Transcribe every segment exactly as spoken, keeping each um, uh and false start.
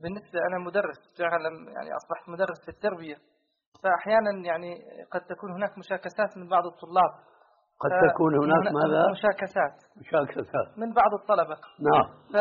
بالنسبة أنا مدرس فعلا، يعني أصبحت مدرس في التربية، فأحيانا يعني قد تكون هناك مشاكسات من بعض الطلاب. قد تكون هناك ماذا؟ مشاكسات مشاكسات من بعض الطلبة. نعم. ف...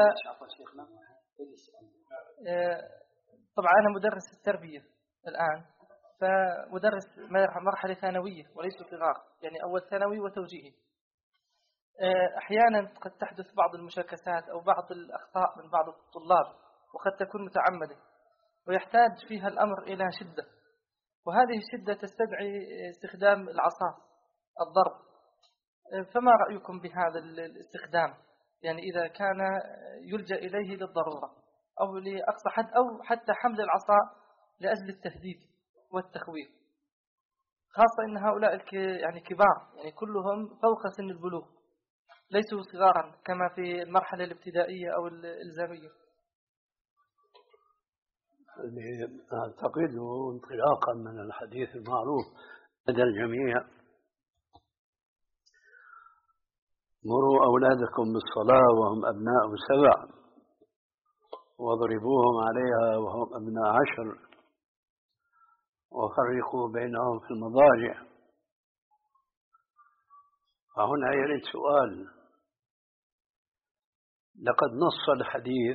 طبعا أنا مدرس التربية الآن، فمدرس مرحلة ثانوية وليس صغار، يعني أول ثانوي وتوجيهي. أحيانا قد تحدث بعض المشاكسات أو بعض الأخطاء من بعض الطلاب، وقد تكون متعمدة ويحتاج فيها الأمر إلى شدة، وهذه الشدة تستدعي استخدام العصا الضرب. فما رأيكم بهذا الاستخدام؟ يعني إذا كان يلجأ إليه للضرورة أو لأقصى حد، أو حتى حمل العصا لأجل التهديد والتخويف، خاصة أن هؤلاء يعني كبار، يعني كلهم فوق سن البلوغ، ليسوا صغارا كما في المرحلة الابتدائية أو الإلزامية. أعتقد انطلاقا من الحديث المعروف لدى الجميع: مروا أولادكم بالصلاة وهم أبناء سبع واضربوهم عليها وهم أبناء عشر وفرقوا بينهم في المضاجع. فهنا يرد سؤال: لقد نص الحديث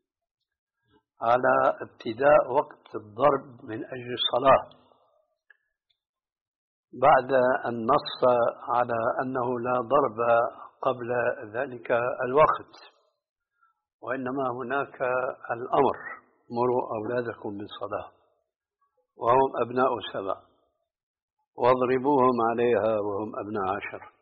على ابتداء وقت الضرب من أجل الصلاة، بعد أن نص على أنه لا ضرب قبل ذلك الوقت، وإنما هناك الأمر: مروا أولادكم بالصلاة وهم أبناء سبع واضربوهم عليها وهم أبناء عشر.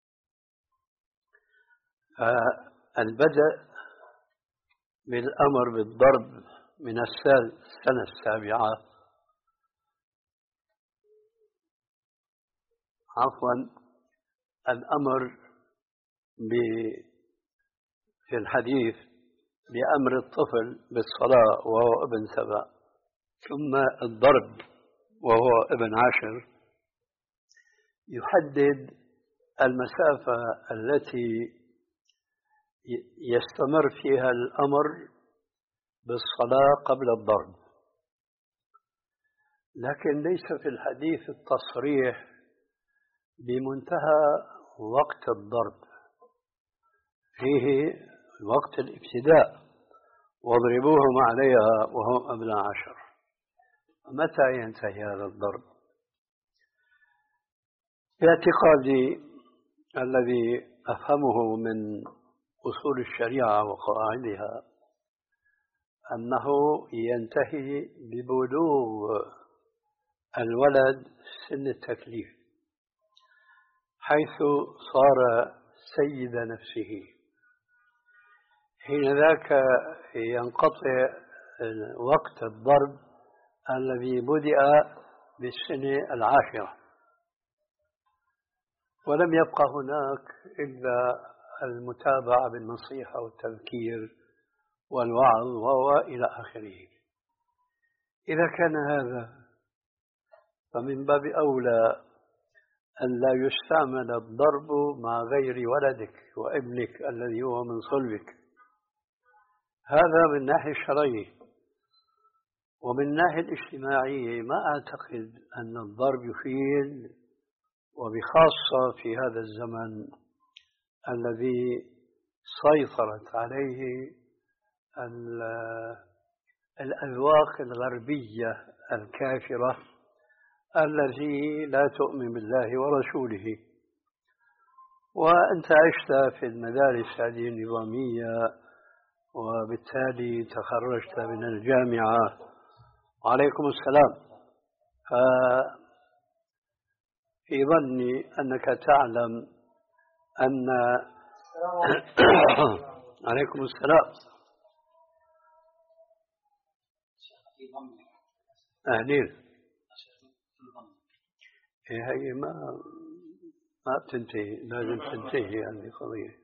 فالبدء بالأمر بالضرب من السنة السابعة، عفوا الأمر في الحديث بأمر الطفل بالصلاة وهو ابن سبع، ثم الضرب وهو ابن عشر، يحدد المسافة التي يستمر فيها الأمر بالصلاة قبل الضرب. لكن ليس في الحديث التصريح بمنتهى وقت الضرب، فيه وقت الابتداء: واضربوهم عليها وهم أبناء عشر. متى ينتهي هذا الضرب؟ باعتقادي الذي أفهمه من أصول الشريعة وقواعدها أنه ينتهي ببلوغ الولد سن التكليف، حيث صار سيد نفسه. حين ذاك ينقطع وقت الضرب الذي بدأ بالسنة العاشرة، ولم يبقى هناك إلا المتابعة بالنصيحة والتذكير والوعظ وإلى آخره. إذا كان هذا فمن باب أولى أن لا يستعمل الضرب مع غير ولدك وابنك الذي هو من صلبك. هذا من ناحية الشرعية. ومن الناحية الاجتماعية ما أعتقد أن الضرب يفيد، وبخاصة في هذا الزمن الذي سيطرت عليه الأذواق الغربية الكافرة التي لا تؤمن بالله ورسوله. وأنت عشت في المدارس هذه النظامية، وبالتالي تخرجت من الجامعة. وعليكم السلام. في ظني أنك تعلم أن عليكم السلام. أهلين. هي ما ما بتنتهي، لازم تنتهي هذه القضية،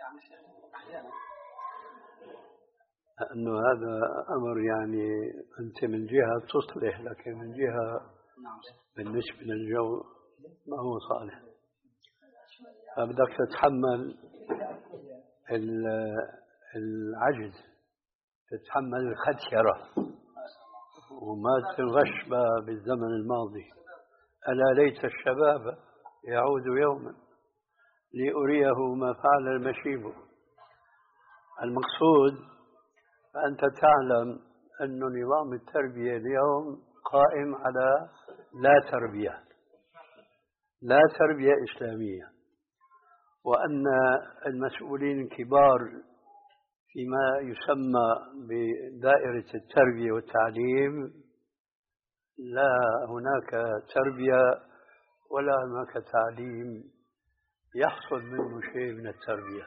لأنه هذا أمر يعني أنت من جهة تصلح، لكن من جهة بالنسبة للجو ما هو صالح. فبدك تتحمل العجز تتحمل الخدشرة ومات الغشبة بالزمن الماضي. ألا ليت الشباب يعود يوما لأريه ما فعل المشيب. المقصود أنت تعلم أن نظام التربية اليوم قائم على لا تربية، لا تربية إسلامية، وأن المسؤولين الكبار فيما يسمى بدائرة التربية والتعليم لا هناك تربية ولا هناك تعليم يحصل منه شيء من التربية.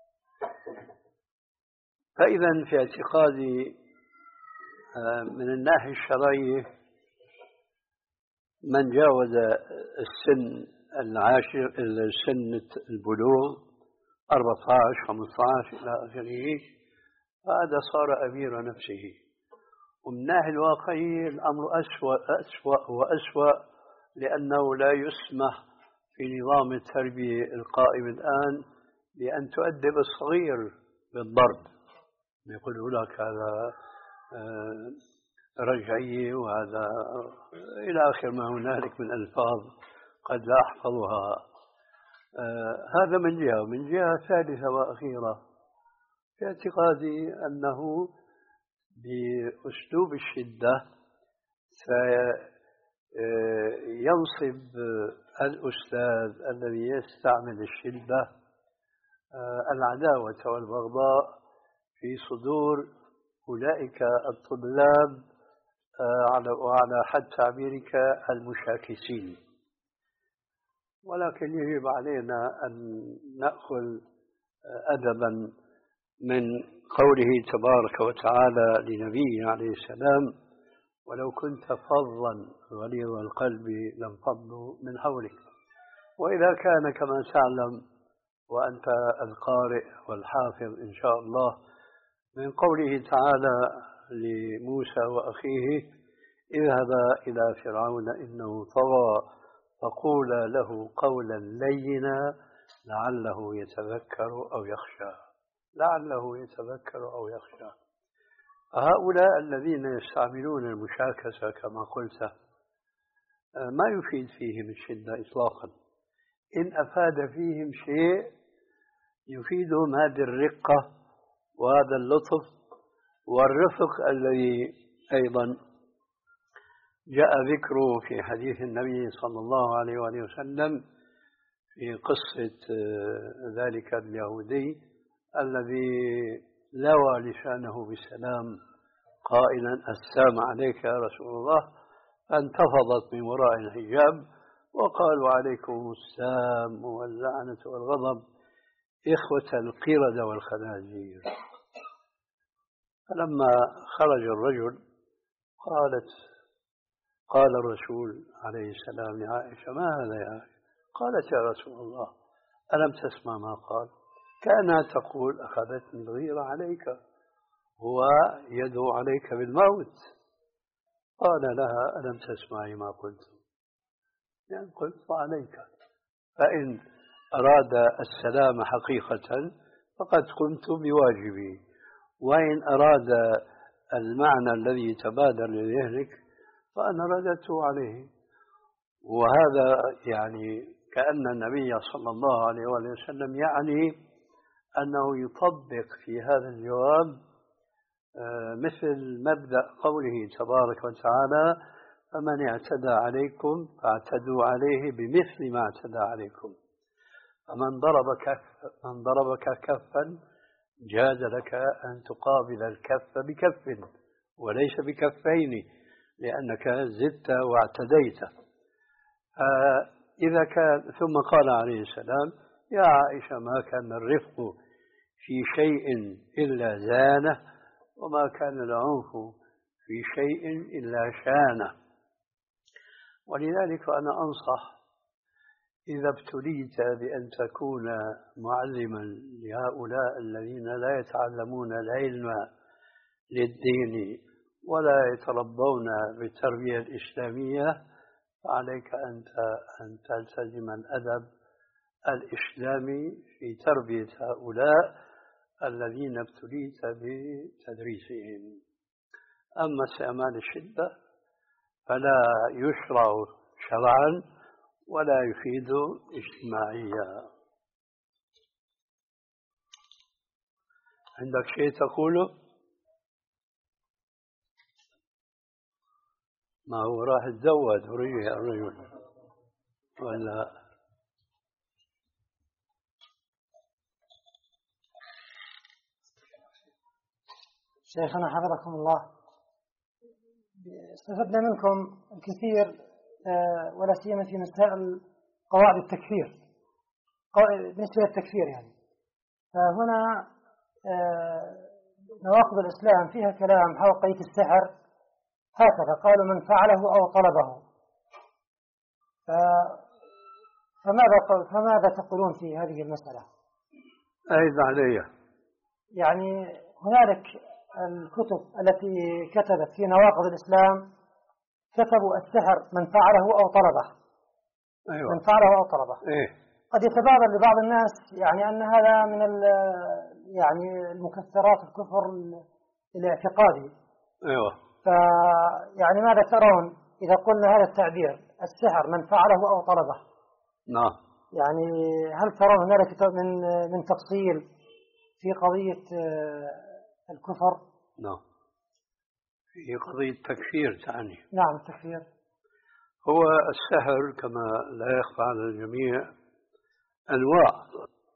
فإذا في اعتقادي من الناحية الشرعية من جاوز السن العاشر السن البلوغ أربعة عشر خمسة عشر إلى آخره فهذا صار أمير نفسه. ومن الناحية الواقعية الأمر أسوأ أسوأ وأسوأ، لأنه لا يسمح في نظام التربية القائم الآن بأن تؤدب الصغير بالضرب. يقول لك هذا رجعية وهذا إلى آخر ما هنالك من ألفاظ قد لا أحفظها. هذا من جهة. من جهة ثالثة وأخيرة في اعتقادي أنه بأسلوب الشدة سينصب الأستاذ الذي يستعمل الشدة العداوة والبغضاء في صدور أولئك الطلاب وعلى حد تعبيرك المشاكسين. ولكن يجب علينا أن نأخذ أدبا من قوله تبارك وتعالى لنبيه عليه السلام: ولو كنت فظا غليظ القلب لانفضوا من حولك. وإذا كان كما تعلم وأنت القارئ والحافظ إن شاء الله من قوله تعالى لموسى وأخيه: اذهبا إلى فرعون إنه طغى فقولا له قولا لينا لعله يتذكر أو يخشى. لعله يتذكر أو يخشى. هؤلاء الذين يستعملون المشاكسة كما قلت ما يفيد فيهم الشدة إطلاقا. إن أفاد فيهم شيء يفيدهم هذه الرقة وهذا اللطف والرفق الذي أيضا جاء ذكره في حديث النبي صلى الله عليه وآله وسلم في قصة ذلك اليهودي الذي لوى لسانه بالسلام قائلا: السلام عليك يا رسول الله، فانتفضت من وراء الحجاب وقالوا: عليكم السلام واللعنة والغضب إخوة القردة والخنازير. فلما خرج الرجل قالت قال الرسول عليه السلام لعائشة: ما هذا يا عائشة؟ قالت: يا رسول الله ألم تسمع ما قال؟ كانها تقول: أخذتني الغيرة عليك، هو يدعو عليك بالموت. قال لها: ألم تسمعي ما قلت؟ يعني قلت: وعليك. فإن أراد السلام حقيقة فقد قمت بواجبي، وإن أراد المعنى الذي يتبادر لذهنك فأنا رددته عليه. وهذا يعني كأن النبي صلى الله عليه وسلم يعني أنه يطبق في هذا الجواب مثل مبدأ قوله تبارك وتعالى: فمن اعتدى عليكم فاعتدوا عليه بمثل ما اعتدى عليكم. فمن ضرب كف من ضربك كفا جاز لك أن تقابل الكف بكف وليس بكفين، لأنك زدت واعتديت. إذا كان ثم قال عليه السلام: يا عائشة ما كان الرفق في شيء إلا زانه، وما كان العنف في شيء إلا شانه. ولذلك أنا أنصح إذا ابتليت بأن تكون معلما لهؤلاء الذين لا يتعلمون العلم للدين ولا يتربون بالتربية الإسلامية، فعليك أنت أن تلتزم الأدب الإسلامي في تربية هؤلاء الذين ابتليت بتدريسهم. أما استعمال الشدة فلا يشرع شرعا ولا يفيد اجتماعيا. عندك شيء تقوله؟ ما هو راح يتزوج الرجل ولا؟ شيخنا حفظكم الله، استفدنا منكم الكثير ولا سيما في مسائل قواعد التكفير بالنسبة للتكفير. يعني فهنا نواقض الإسلام فيها كلام حول قضية السحر، هكذا قالوا من فعله أو طلبه. فماذا فماذا تقولون في هذه المسألة؟ أيضا علي يعني هنالك الكتب التي كتبت في نواقض الإسلام كتبوا السحر من فعله أو طلبه. أيوة. من فعله أو طلبه. إيه؟ قد يتبادر لبعض الناس يعني أن هذا من يعني المكثرات الكفر الاعتقادي. أيوة. فيعني ماذا ترون إذا قلنا هذا التعبير السحر من فعله أو طلبه؟ نعم. يعني هل ترون هنالك من من تفصيل في قضية الكفر؟ نعم. في قضية التكفير تعني. نعم التكفير. هو السحر كما لا يخفى على الجميع أنواع.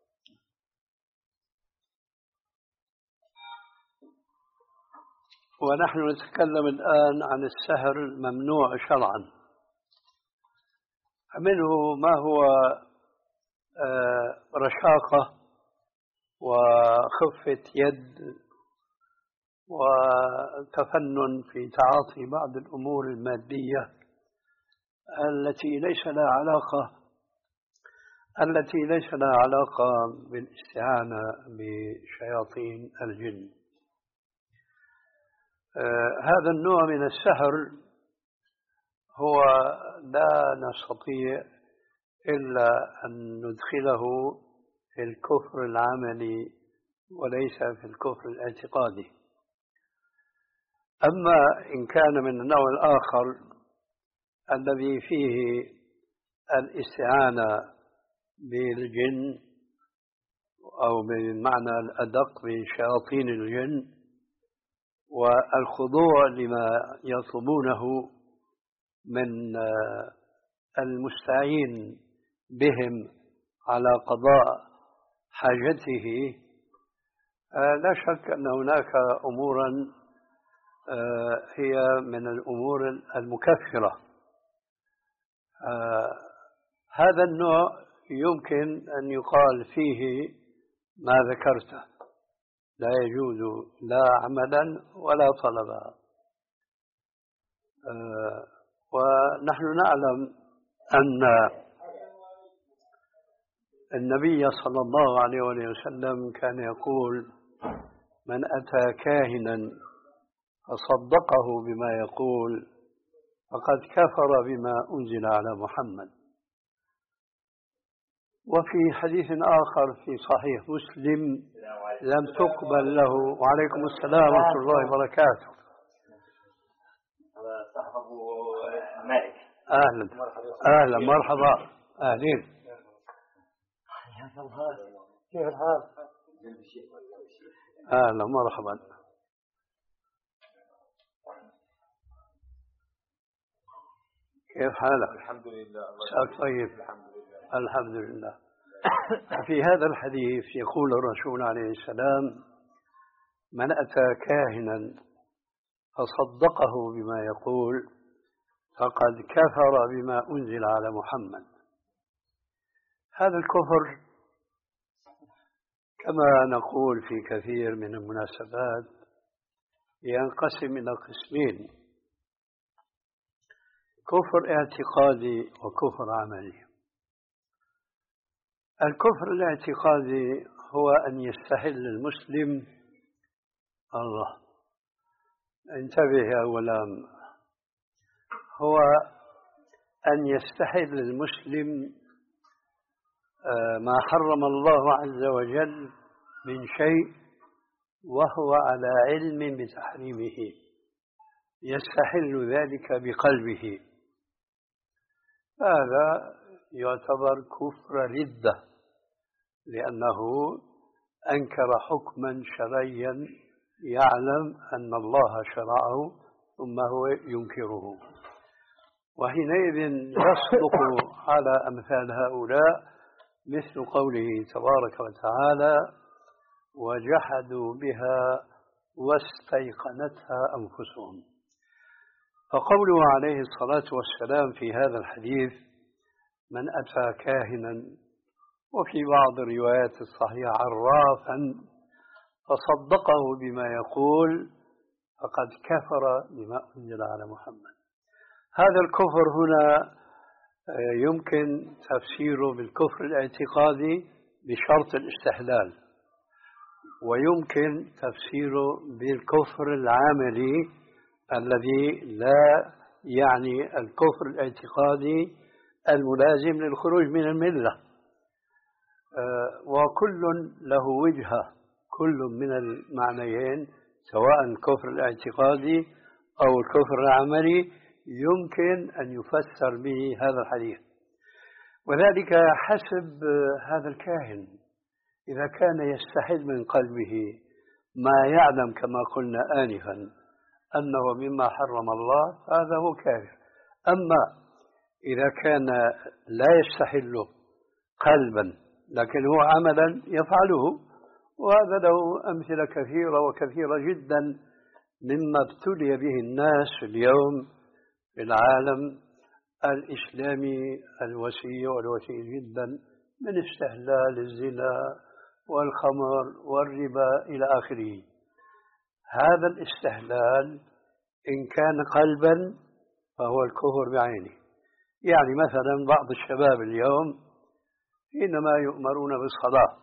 ونحن نتكلم الآن عن السحر الممنوع شرعا، منه ما هو رشاقة وخفة يد وتفنن في تعاطي بعض الأمور المادية التي ليس لها علاقة التي ليس لها علاقة بالاستعانة بشياطين الجن. آه هذا النوع من السحر هو لا نستطيع إلا أن ندخله في الكفر العملي وليس في الكفر الاعتقادي. أما إن كان من النوع الآخر الذي فيه الاستعانة بالجن أو بالمعنى الأدق بشياطين الجن والخضوع لما يطلبونه من المستعين بهم على قضاء حاجته، لا شك أن هناك أمورا هي من الأمور المكفرة. هذا النوع يمكن أن يقال فيه ما ذكرته، لا يجوز لا عملا ولا طلبا. ونحن نعلم أن النبي صلى الله عليه وسلم كان يقول من أتى كاهنا فصدقه بما يقول فقد كفر بما أنزل على محمد. وفي حديث آخر في صحيح مسلم لم تقبل له. وعليكم السلام ورحمة الله وبركاته. أهلا أهلا مرحبا أهلين. كيف الحال؟ أهلا مرحبا. كيف حالك؟ الحمد لله. مساك طيب. الحمد لله. الحمد لله. في هذا الحديث يقول الرسول عليه السلام من أتى كاهنا فصدقه بما يقول فقد كفر بما أنزل على محمد. هذا الكفر كما نقول في كثير من المناسبات ينقسم إلى قسمين: كفر اعتقادي وكفر عملي. الكفر الاعتقادي هو أن يستحل المسلم الله، انتبه يا غلام، هو أن يستحل المسلم ما حرم الله عز وجل من شيء وهو على علم بتحريمه يستحل ذلك بقلبه، هذا يعتبر كفر ردة، لأنه أنكر حكما شرعيا يعلم أن الله شرعه ثم هو ينكره، وحينئذ يصدق على أمثال هؤلاء مثل قوله تبارك وتعالى: وجحدوا بها واستيقنتها أنفسهم. فقوله عليه الصلاة والسلام في هذا الحديث: من أتى كاهنا، وفي بعض الروايات الصحيحة عرافا، فصدقه بما يقول فقد كفر بما أنزل على محمد. هذا الكفر هنا يمكن تفسيره بالكفر الاعتقادي بشرط الاستحلال، ويمكن تفسيره بالكفر العملي الذي لا يعني الكفر الاعتقادي الملازم للخروج من الملة، وكل له وجهة، كل من المعنيين سواء الكفر الاعتقادي أو الكفر العملي يمكن أن يفسر به هذا الحديث، وذلك حسب هذا الكاهن. إذا كان يستحل من قلبه ما يعلم كما قلنا آنفا أنه مما حرم الله، هذا هو كافر. أما إذا كان لا يستحل قلبا لكن هو عملا يفعله، وهذا له أمثلة كثيرة وكثيرة جدا مما ابتلي به الناس اليوم في العالم الإسلامي الوسيع والوسيع جدا، من استحلال الزنا والخمر والربا إلى آخره. هذا الاستحلال إن كان قلبا فهو الكفر بعينه. يعني مثلا بعض الشباب اليوم حينما يؤمرون بالصلاة،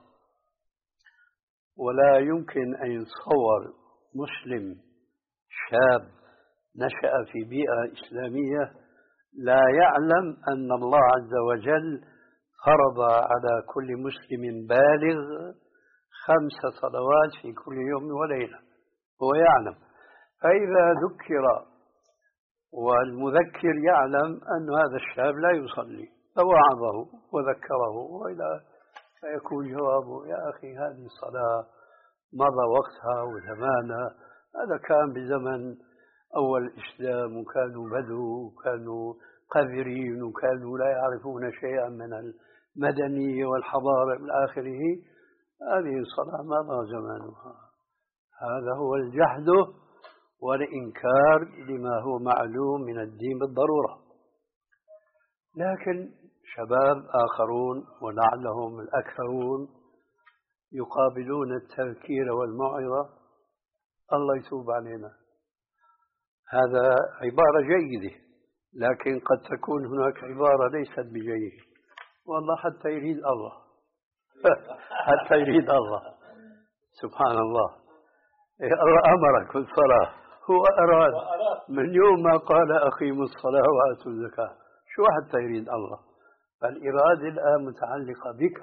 ولا يمكن أن يتصور مسلم شاب نشأ في بيئة إسلامية لا يعلم أن الله عز وجل فرض على كل مسلم بالغ خمس صلوات في كل يوم وليلة، هو يعلم. فإذا ذكر والمذكر يعلم أن هذا الشاب لا يصلي، فوعظه وذكره، وإلى فيكون جوابه: يا أخي هذه الصلاة مضى وقتها وزمانها، هذا كان بزمن أول الإسلام، وكانوا بدو وكانوا قذرين وكانوا لا يعرفون شيئا من المدنية والحضارة إلى آخره، هذه الصلاة مضى زمانها. هذا هو الجحد والإنكار لما هو معلوم من الدين بالضرورة. لكن شباب آخرون ولعلهم الأكثرون يقابلون التذكير والموعظة: الله يتوب علينا. هذا عبارة جيدة، لكن قد تكون هناك عبارة ليست بجيدة: والله حتى يريد الله حتى يريد الله. سبحان الله، الله أمرك بالصلاة، هو أراد من يوم ما قال أقيموا الصلاة وآتوا الزكاة، شو حتى يريد الله؟ فالإرادة الآن متعلقة بك،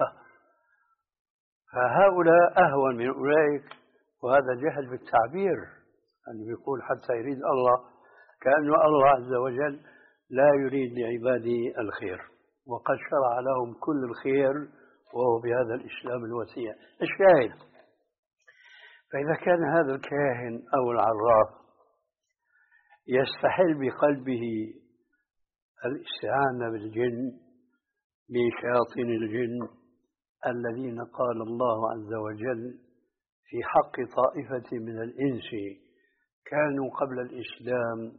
فهؤلاء أهون من أولئك، وهذا جهل بالتعبير. اللي بيقول حتى يريد الله كأنه الله عز وجل لا يريد لعباده الخير، وقد شرع لهم كل الخير وهو بهذا الإسلام الوسيع. الشاهد: فإذا كان هذا الكاهن أو العراف يستحل بقلبه الاستعانة بالجن، بشياطين الجن الذين قال الله عز وجل في حق طائفة من الإنس كانوا قبل الإسلام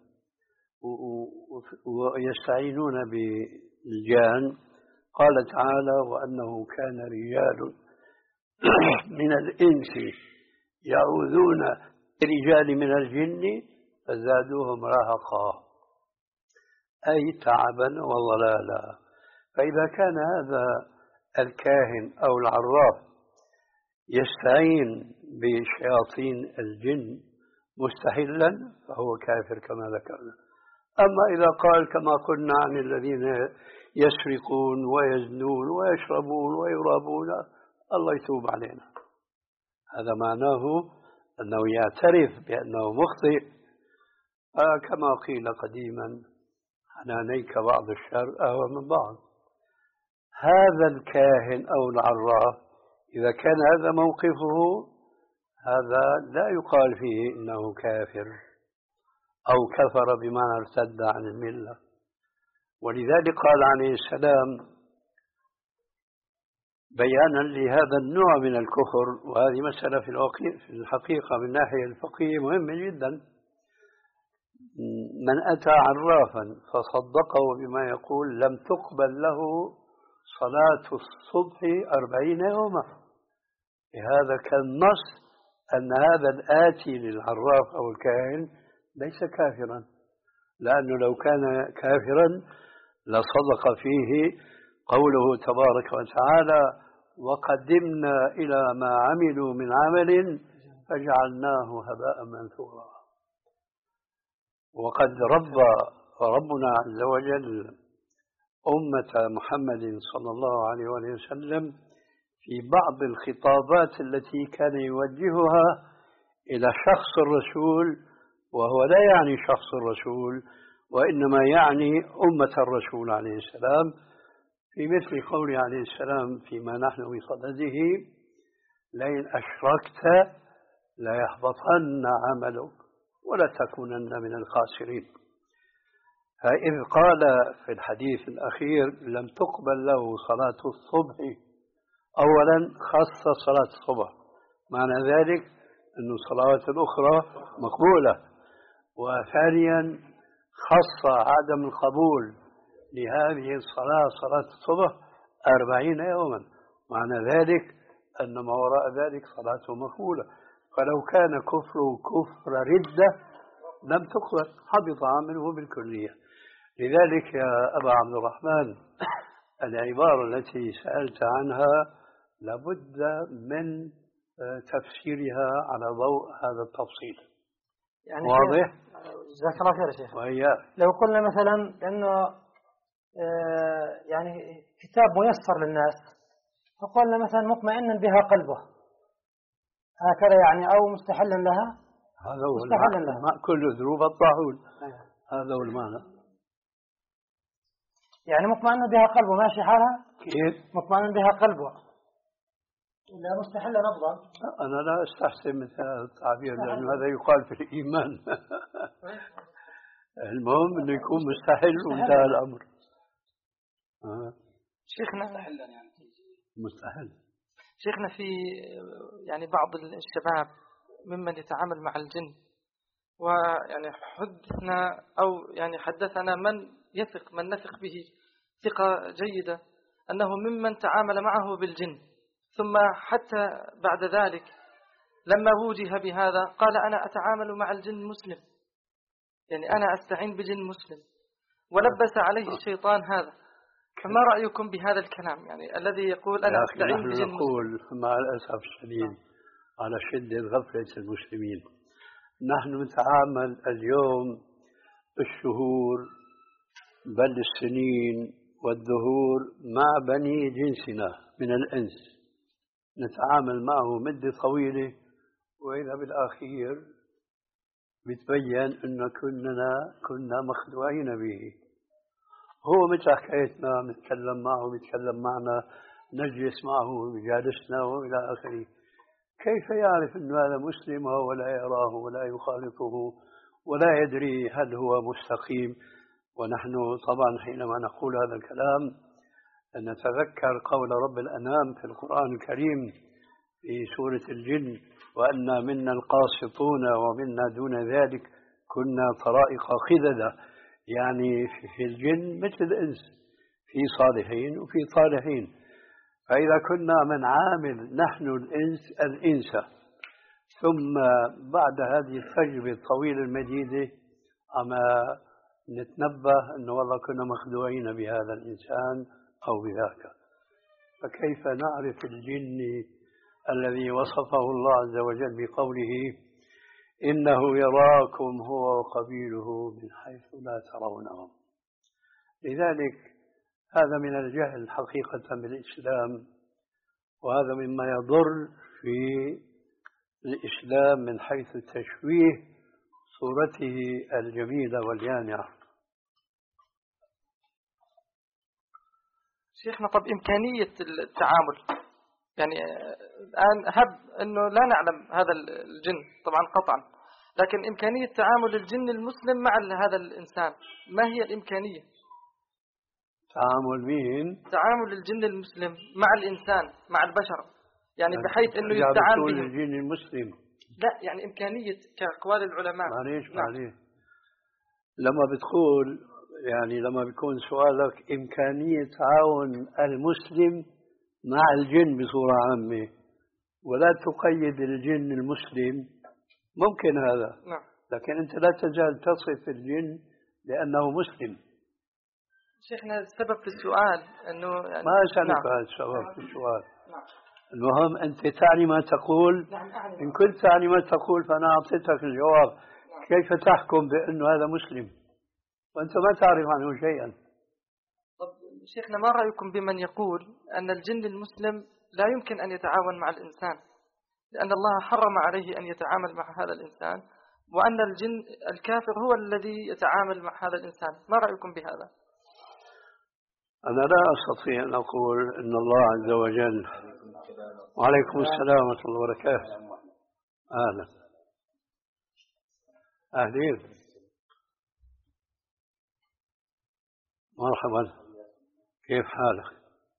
ويستعينون بالجان، قال تعالى: وأنه كان رجال من الإنس يعوذون برجال من الجن فزادوهم رهقا، أي تعبا وضلالا. فإذا كان هذا الكاهن أو العراف يستعين بشياطين الجن مستحلا فهو كافر كما ذكرنا. أما إذا قال كما قلنا عن الذين يسرقون ويزنون ويشربون ويرابون، الله يتوب علينا، هذا معناه أنه يعترف بأنه مخطئ، آه كما قيل قديما: حنانيك بعض الشر أهوى من بعض. هذا الكاهن أو العراف إذا كان هذا موقفه، هذا لا يقال فيه إنه كافر أو كفر بمعنى ارتد عن الملة. ولذلك قال عليه السلام بيانا لهذا النوع من الكفر، وهذه مسألة في الحقيقة من ناحية الفقهية مهمة جدا: من أتى عرافا فصدقه بما يقول لم تقبل له صلاة الصبح أربعين يوما. هذا كان نص أن هذا الآتي للعراف أو الكاهن ليس كافرا، لأنه لو كان كافرا لصدق فيه قوله تبارك وتعالى: وقدمنا إلى ما عملوا من عمل فجعلناه هباء منثورا. وقد ربى ربنا عز وجل أمة محمد صلى الله عليه وسلم في بعض الخطابات التي كان يوجهها إلى شخص الرسول، وهو لا يعني شخص الرسول وإنما يعني أمة الرسول عليه السلام، في مثل قوله عليه السلام فيما نحن بصدده: لئن أشركت ليحبطن عملك ولتكونن من الخاسرين. فإذ قال في الحديث الأخير لم تقبل له صلاة الصبح، أولا خص صلاة الصبح، معنى ذلك أن الصلوات الأخرى مقبولة. وثانيا خص عدم القبول لهذه الصلاة صلاة الصبح أربعين يوما، معنى ذلك أن ما وراء ذلك صلاته مقبولة. فلو كان كفره كفر ردة لم تقبل، حبط عمله بالكلية. لذلك يا أبا عبد الرحمن العبارة التي سألت عنها لابد من تفسيرها على ضوء هذا التفصيل. يعني واضح؟ جزاك الله خير يا شيخ. وإياك. لو قلنا مثلا أنه يعني كتاب ميسر للناس، فقلنا مثلا مطمئنا بها قلبه هكذا يعني، أو مستحلا لها، هذا هو مستحلا لها الماء كل ذنوب الطاحون. هذا هو المعنى. يعني مطمئنا بها قلبه ماشي حالها. كيف؟ مطمئنا بها قلبه لا مستحلا أفضل. أنا لا أستحسن مثل هذا التعبير لأنه هذا يقال في الإيمان. المهم أنه يكون مستحل وانتهى الأمر. آه. شيخنا يعني مستحيل. شيخنا في يعني بعض الشباب ممن يتعامل مع الجن، ويعني حدثنا أو يعني حدثنا من يثق من نثق به ثقة جيدة أنه ممن تعامل معه بالجن، ثم حتى بعد ذلك لما وجه بهذا قال أنا أتعامل مع الجن مسلم، يعني أنا أستعين بجن مسلم، ولبس عليه الشيطان هذا. فما رأيكم بهذا الكلام يعني الذي يقول أنا أستعين بجن مسلم؟ نقول مع الأسف الشديد على شدة غفلة المسلمين، نحن نتعامل اليوم بالشهور بل السنين والدهور مع بني جنسنا من الإنس، نتعامل معه مدة طويلة، وإذا بالأخير بتبين أن كنا كنا مخدوعين به. هو مثل حكايتنا، نتكلم معه نتكلم معنا، نجلس معه بجالسنا وإلى آخره. كيف يعرف أن هذا مسلم وهو لا يراه ولا يخالطه ولا يدري هل هو مستقيم؟ ونحن طبعا حينما نقول هذا الكلام نتذكر قول رب الأنام في القرآن الكريم في سورة الجن: وأنا منا القاسطون ومنا دون ذلك كنا طرائق خددا. يعني في الجن مثل الإنس، في صالحين وفي طالحين. فإذا كنا من عامل نحن الإنس الإنس ثم بعد هذه التجربة الطويلة المديدة أما نتنبه أنه والله كنا مخدوعين بهذا الإنسان أو بذاك، فكيف نعرف الجن الذي وصفه الله عز وجل بقوله: إنه يراكم هو وقبيله من حيث لا ترونهم؟ لذلك هذا من الجهل حقيقة بالإسلام، وهذا مما يضر في الإسلام من حيث تشويه صورته الجميلة واليانعة. شيخنا، طب إمكانية التعامل، يعني الآن هب أنه لا نعلم هذا الجن طبعا قطعا، لكن إمكانية تعامل الجن المسلم مع هذا الإنسان، ما هي الإمكانية؟ تعامل مين؟ تعامل الجن المسلم مع الإنسان، مع البشر، يعني بحيث أنه يعني يستعان بهم. الجن المسلم، لا يعني إمكانية كأقوال العلماء. معليش نعم. معليش لما بتقول يعني لما بيكون سؤالك إمكانية تعاون المسلم مع الجن بصورة عامة ولا تقيد الجن المسلم، ممكن هذا. نعم. لكن أنت لا تزال تصف الجن لأنه مسلم. شيخنا السبب في السؤال أنه يعني ما أسألك نعم. هذا السبب في السؤال. نعم. المهم أنت تعني ما تقول. نعم. إن كنت تعني ما تقول فأنا أعطيتك الجواب. نعم. كيف تحكم بأنه هذا مسلم وأنت ما تعرف عنه شيئا؟ طب شيخنا، ما رأيكم بمن يقول أن الجن المسلم لا يمكن أن يتعاون مع الإنسان لأن الله حرم عليه أن يتعامل مع هذا الإنسان، وأن الجن الكافر هو الذي يتعامل مع هذا الإنسان؟ ما رأيكم بهذا؟ أنا لا أستطيع أن أقول أن الله عز وجل. وعليكم السلام ورحمة الله وبركاته. أهلا أهلين، مرحبا، كيف حالك؟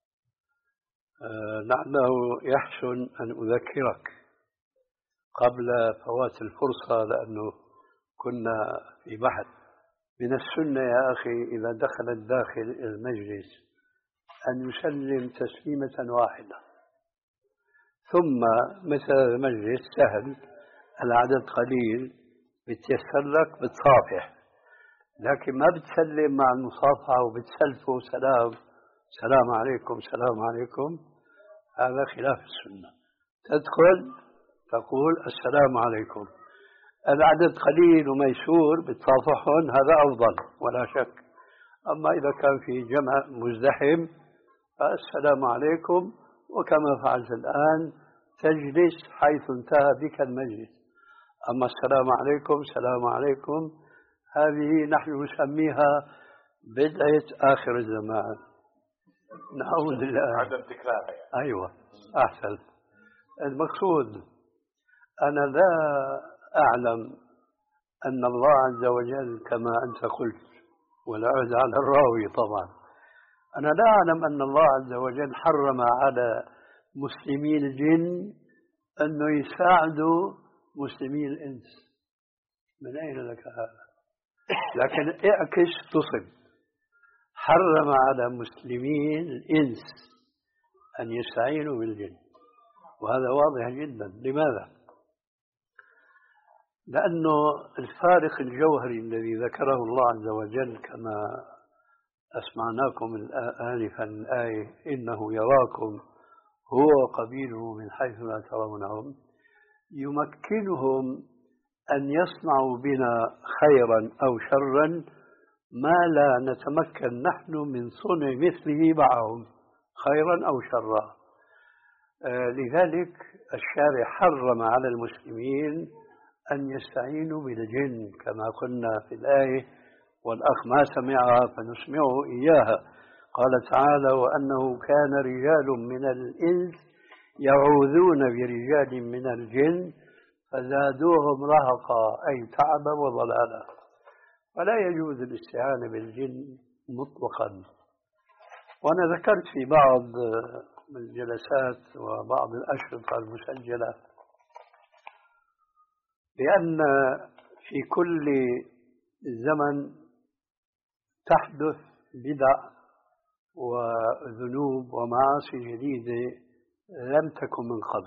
أه لعله يحسن أن أذكرك قبل فوات الفرصة، لأنه كنا في بحث. من السنة يا أخي إذا دخل الداخل المجلس أن يسلم تسليمة واحدة، ثم مثل المجلس سهل، العدد قليل، بتيسر لك بتصافح، لكن ما بتسلم مع المصافحة وبتسلفوا سلام سلام عليكم سلام عليكم، هذا خلاف السنة. تدخل تقول السلام عليكم، العدد قليل وميسور بتصافحهم، هذا أفضل ولا شك. أما إذا كان في جمع مزدحم فالسلام عليكم، وكما فعلت الآن تجلس حيث انتهى بك المجلس. أما السلام عليكم السلام عليكم هذه نحن نسميها بدعة آخر الزمان، نعوذ بالله. عدم تكرارها. أيوة أحسن. المقصود أنا لا أعلم أن الله عز وجل كما أنت قلت، ولا أعد على الراوي طبعا، أنا لا أعلم أن الله عز وجل حرم على مسلمي الجن أنه يساعدوا مسلمي الإنس. من أين لك هذا؟ لكن اعكس تصب، حرم على مسلمي الإنس أن يستعينوا بالجن، وهذا واضح جدا. لماذا؟ لأنه الفارق الجوهري الذي ذكره الله عز وجل كما أسمعناكم آنفا الآية إنه يراكم هو قبيله من حيث لا ترونهم، يمكنهم أن يصنعوا بنا خيرا أو شرا ما لا نتمكن نحن من صنع مثله معهم خيرا أو شرا. آه لذلك الشارع حرم على المسلمين أن يستعينوا بالجن كما قلنا في الآية، والأخ ما سمعها فنسمعه إياها. قال تعالى وأنه كان رجال من الإنس يعوذون برجال من الجن فزادوهم رهقا أي تعبا وضلالا. ولا يجوز الاستعانة بالجن مطلقا. وأنا ذكرت في بعض الجلسات وبعض الأشرطة المسجلة بأن في كل زمن تحدث بدع وذنوب ومعاصي جديدة لم تكن من قبل.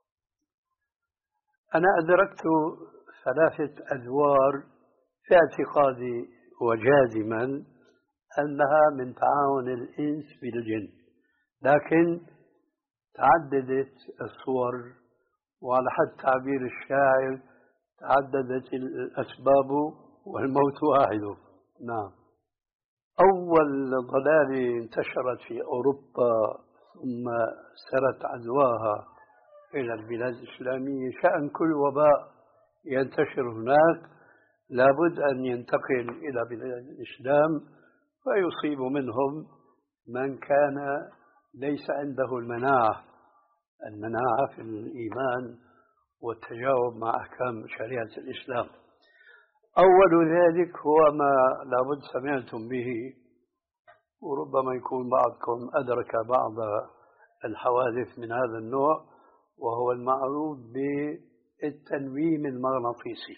أنا أدركت ثلاثة أدوار في اعتقادي وجازما أنها من تعاون الإنس بالجن، لكن تعددت الصور، وعلى حد تعبير الشاعر تعددت الأسباب والموت واحد. نعم. أول ضلالة انتشرت في أوروبا ثم سرت عدواها إلى البلاد الإسلامية، شأن كل وباء ينتشر هناك لابد أن ينتقل إلى بلاد الإسلام فيصيب منهم من كان ليس عنده المناعة المناعة في الإيمان والتجاوب مع أحكام شريعة الإسلام. أول ذلك هو ما لابد سمعتم به، وربما يكون بعضكم أدرك بعض الحوادث من هذا النوع، وهو المعروف بالتنويم المغناطيسي.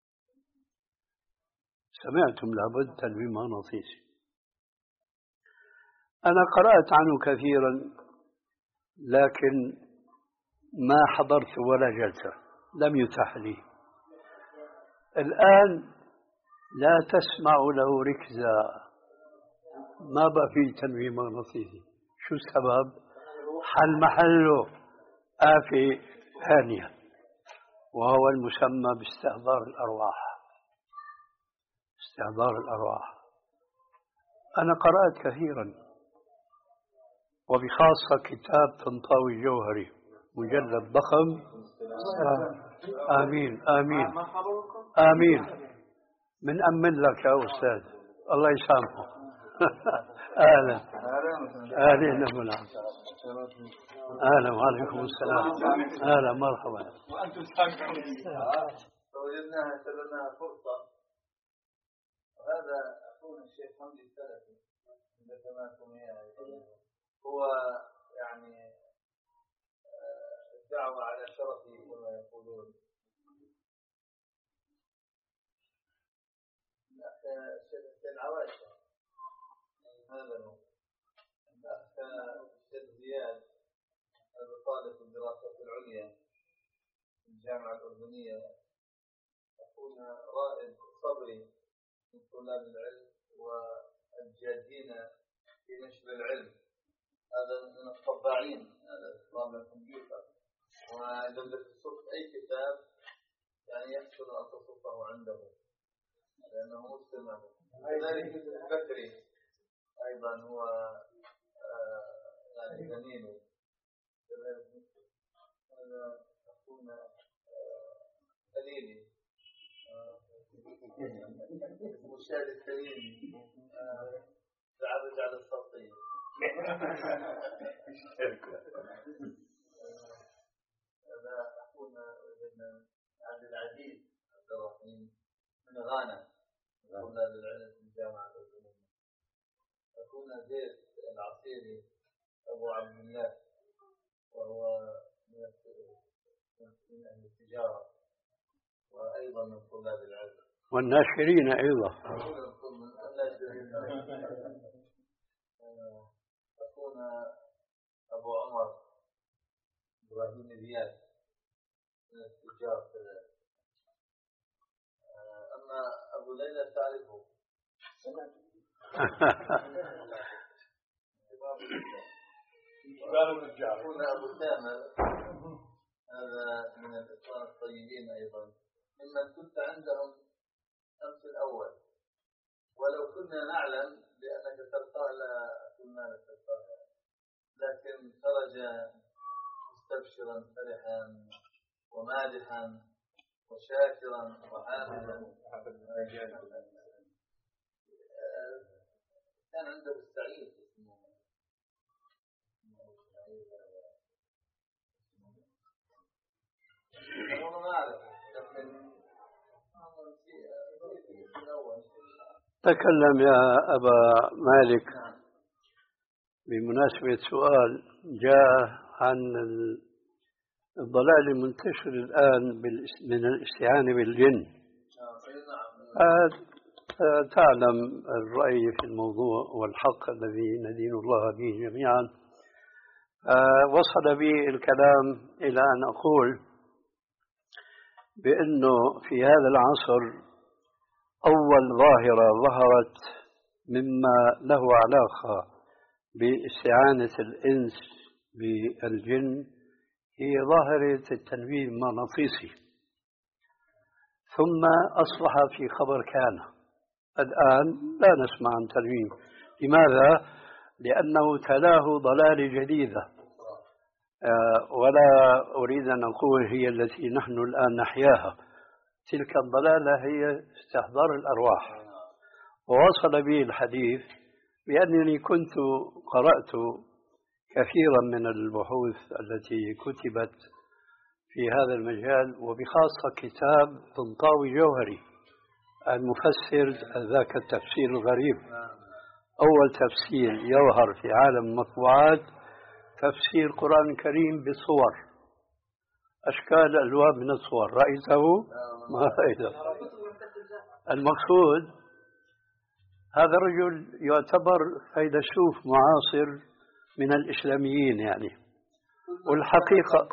سمعتم لابد تنويم مغناطيسي. أنا قرأت عنه كثيرا لكن ما حضرت ولا جلسة، لم يتاح لي. الآن لا تسمع له ركزة، ما بقى فيه تنويم مغناطيسي. شو السبب؟ حل محله آفة ثانية وهو المسمى باستحضار الأرواح. استحضار الأرواح أنا قرأت كثيرا، وبخاصة كتاب طنطاوي الجوهري مجلد ضخم. آمين آمين آمين. من أمن لك يا أستاذ، الله يسامحه. أهلا أهلا أهلا أهلا وعليكم السلام. أهلا مرحبا. وأنتم سامعون. وجدناها سببناها فرصة، وهذا أخونا الشيخ حمدي السلفي عند تماكم هو يعني الدعوة على شرفه كما يقولون. الشيخ العواشة هذا هو الأخ الشيخ زياد، هذا طالب في الدراسات العليا في الجامعة الأردنية. أخونا رائد صبري من طلاب العلم والجادين في نشر العلم، هذا من الطباعين، هذا طابع الكمبيوتر. وإذا بدك تصف أي كتاب يعني يحسن أن تصفه عنده لأنه مستمع. كذلك البكري أيضا هو يعني زميله. هذا أخونا خليلي مشاهد الكريم تعرج على السطحية. هذا أخونا عبد العزيز عبد الرحيم من غانا، طلاب العلم في الجامعة الأردنية. أخونا زيد العصيري أبو عبد الله، وهو من أهل التجارة وأيضا من طلاب العلم والناشرين أيضا. أخونا أبو عمر إبراهيم زياد من التجار كذلك. أما أبو ليلى تعرفه أخونا أبو سامر هذا من الإخوان الطيبين أيضا، ممن كنت عندهم أمس الأول، ولو كنا نعلم بأنك تلقاه لا كنا نتلقاه، لكن خرج مستبشرا فرحا ومادحا وشاكرا وحامدا. كان عنده السعيد اسمه والله ما أعرف، لكن تكلم يا أبا مالك بمناسبة سؤال جاء عن الضلال المنتشر الآن من الاستعانة بالجن. تعلم الرأي في الموضوع والحق الذي ندين الله به جميعا. وصل بي الكلام إلى أن أقول بأنه في هذا العصر أول ظاهرة ظهرت مما له علاقة باستعانة الإنس بالجن هي ظاهرة التنويم المغناطيسي، ثم أصبح في خبر كان. الآن لا نسمع عن تنويم. لماذا؟ لأنه تلاه ضلال جديدة ولا أريد أن أقول هي التي نحن الآن نحياها. تلك الضلالة هي استحضار الأرواح. ووصل بي الحديث بأنني كنت قرأت كثيرا من البحوث التي كتبت في هذا المجال، وبخاصة كتاب طنطاوي جوهري المفسر ذاك التفسير الغريب، أول تفسير يظهر في عالم المطبوعات تفسير القرآن الكريم بصور، أشكال ألوان من الصور. رأيته؟ ما رأيته. المقصود هذا الرجل يعتبر فيلسوف معاصر من الإسلاميين يعني، والحقيقة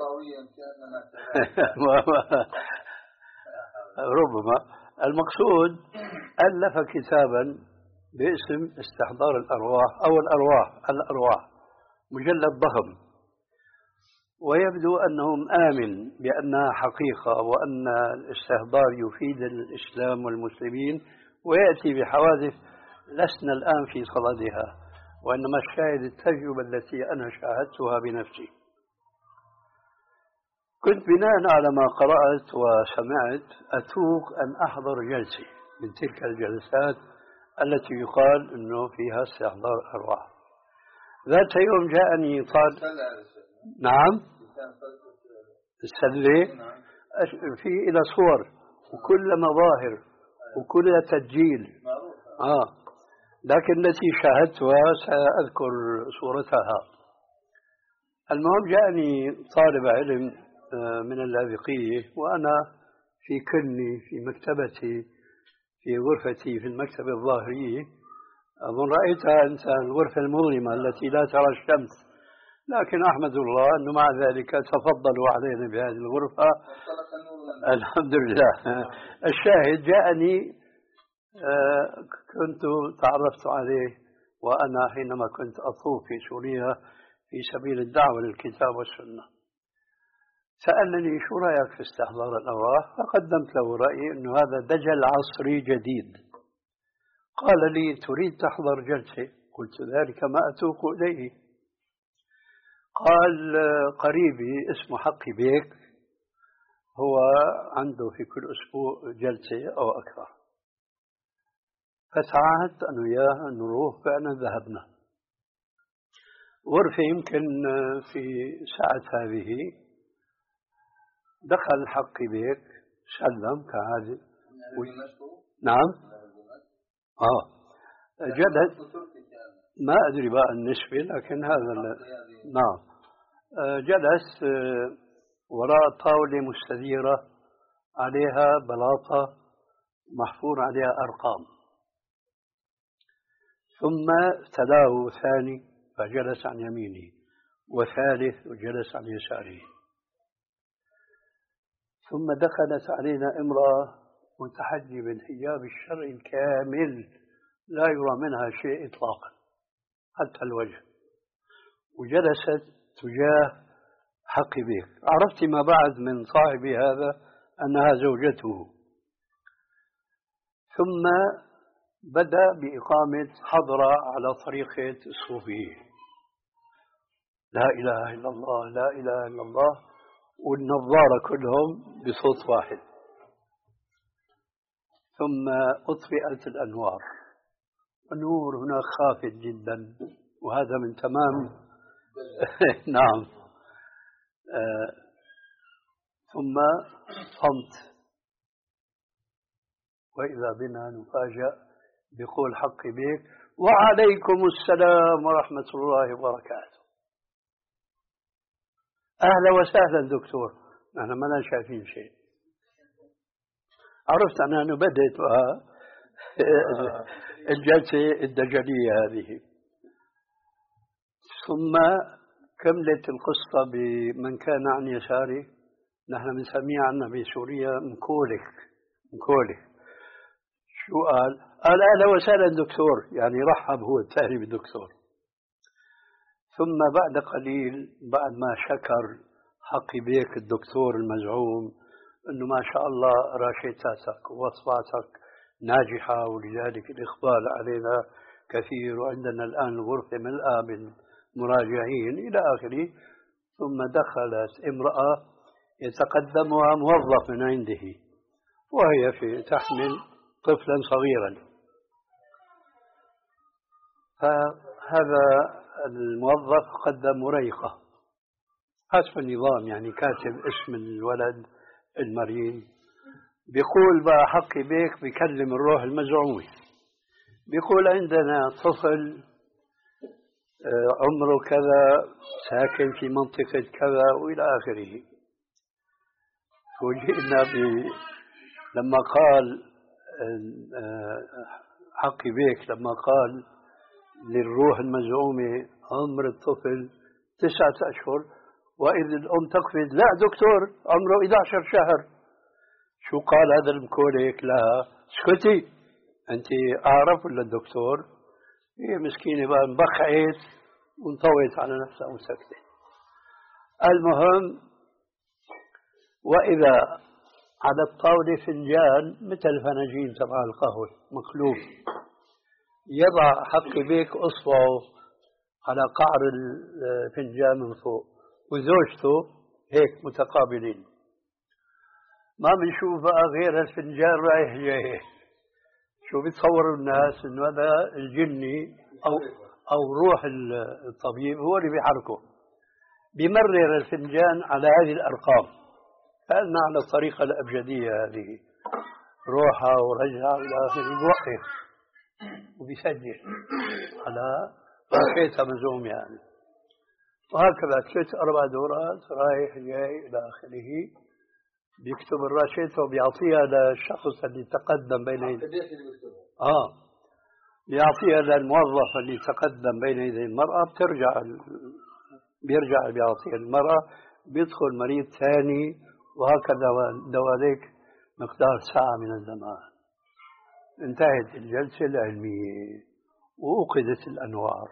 ربما المقصود ألف كتابا باسم استحضار الأرواح أو الأرواح الأرواح مجلد ضخم، ويبدو أنهم آمن بأنها حقيقة وأن الاستحضار يفيد الإسلام والمسلمين، ويأتي بحوادث لسنا الآن في صددها، وإنما الشاهد التجربة التي أنا شاهدتها بنفسي. كنت بناء على ما قرأت وسمعت أتوق أن أحضر جلسة من تلك الجلسات التي يقال أنه فيها استحضار أرواح. ذات يوم جاءني طالب. نعم السلة في إلى صور وكل مظاهر وكل تسجيل آه لكن التي شاهدتها سأذكر صورتها. المهم جاءني طالب علم من اللاذقية وأنا في كني في مكتبتي في غرفتي في المكتبة الظاهرية، أظن رأيتها أنت الغرفة المظلمة التي لا ترى الشمس، لكن أحمد الله أنه مع ذلك تفضلوا علينا بهذه الغرفة الحمد لله. الشاهد جاءني كنت تعرفت عليه وأنا حينما كنت أطوف في سوريا في سبيل الدعوة للكتاب والسنة. سألني شو رأيك في استحضار الأرواح؟ فقدمت له رأيي أنه هذا دجل عصري جديد. قال لي تريد تحضر جلسة؟ قلت ذلك ما أتوق إليه. قال قريبي اسمه حقي بيك هو عنده في كل أسبوع جلسة أو أكثر، فتعاهدت أنا وياه أن نروح، فعلا ذهبنا. غرفة يمكن في ساعة هذه دخل حقي بيك سلم كعادة و... نعم آه جلس، ما أدري بقى النسبة لكن هذا ال... نعم جلس وراء طاولة مستديرة عليها بلاطة محفور عليها أرقام، ثم تلاه ثاني فجلس عن يمينه، وثالث وجلس عن يساره، ثم دخلت علينا امرأة متحجبة بالحجاب الشرعي الكامل لا يرى منها شيء إطلاقا حتى الوجه، وجلست تجاه حقي بيك. عرفت ما بعد من صاحبي هذا أنها زوجته. ثم بدأ بإقامة حضرة على طريقة الصوفية، لا إله إلا الله لا إله إلا الله، والنظارة كلهم بصوت واحد. ثم أطفئت الأنوار، النور هنا خافت جدا، وهذا من تمام نعم آه. ثم صمت، وإذا بنا نفاجأ بقول حقي بيك وعليكم السلام ورحمة الله وبركاته. أهلا وسهلا دكتور، نحن ما لنا شايفين شيء. عرفت أنا أنه بدأت الجلسة الدجلية هذه. ثم كملت القصة بمن كان عن يساري، نحن بنسميه عنا بسوريا مكولك مكولك. شو قال؟ قال أهلا وسهلا دكتور، يعني رحب هو الثاني بالدكتور. ثم بعد قليل بعد ما شكر حقي بيك الدكتور المزعوم أنه ما شاء الله راشيتاتك ووصفاتك ناجحة ولذلك الإقبال علينا كثير، وعندنا الآن غرفة ملأى بالمراجعين إلى آخره، ثم دخلت امرأة يتقدمها موظف من عنده وهي في تحمل طفلا صغيرا، فهذا الموظف قدم مريقة حسب النظام، يعني كاتب اسم الولد المريض، بيقول بقى حقي بيك، بيكلم الروح المزعومة، بيقول عندنا طفل عمره كذا ساكن في منطقة كذا وإلى آخره. فوجئنا ب لما قال حقي بيك، لما قال للروح المزعومة عمر الطفل تسعة أشهر، وإذ الأم تقفز لا دكتور عمره إحدى عشر شهر. شو قال هذا المكوليك لها؟ اسكتي أنت أعرف ولا الدكتور؟ هي مسكينة بقى انبخعت وانطوت على نفسها وسكتت. المهم، وإذا على الطاولة فنجان مثل الفناجين تبع القهوة مقلوب، يضع حقي بيك أصبعه على قعر الفنجان من فوق وزوجته هيك متقابلين، ما بنشوف بقى غير الفنجان رايح جاي. شو بيتصوروا الناس انه هذا الجني او او روح الطبيب هو اللي بيحركه، بيمرر الفنجان على هذه الارقام كأنها على الطريقه الابجديه هذه، روحها ورجعها الى اخره، بيوقف وبيسجل على راشيتها مزوم يعني، وهكذا ثلاث اربع دورات رايح جاي الى اخره. بيكتب الراشيته وبيعطيها للشخص اللي تقدم بين يديه، اه بيعطيها للموظف اللي تقدم بين يدي المرأة، بترجع بيرجع بيعطيها المرأة، بيدخل مريض ثاني، وهكذا دواليك مقدار ساعة من الزمان. انتهت الجلسة العلمية وأوقدت الأنوار.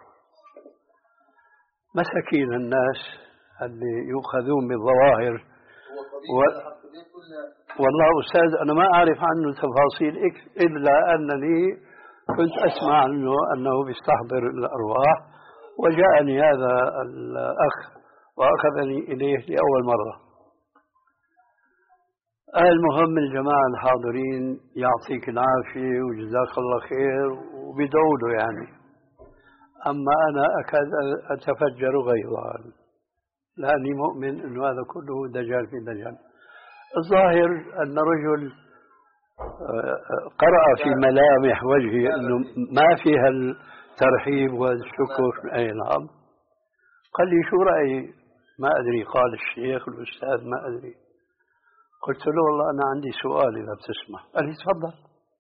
مساكين الناس اللي يؤخذون بالظواهر و... والله أستاذ أنا ما أعرف عنه تفاصيل إلا أنني كنت أسمع عنه أنه بيستحضر الأرواح، وجاءني هذا الأخ وأخذني إليه لأول مرة. المهم الجماعة الحاضرين يعطيك العافية وجزاك الله خير وبدعوا له يعني، أما أنا أكاد أتفجر غيظا لأني مؤمن أن هذا كله دجال في دجال. الظاهر أن رجل قرأ في ملامح وجهه أنه ما فيها الترحيب والشكر. أي نعم. قال لي شو رأيي؟ ما أدري، قال الشيخ الأستاذ ما أدري. قلت له والله أنا عندي سؤال إذا بتسمع. قال لي تفضل.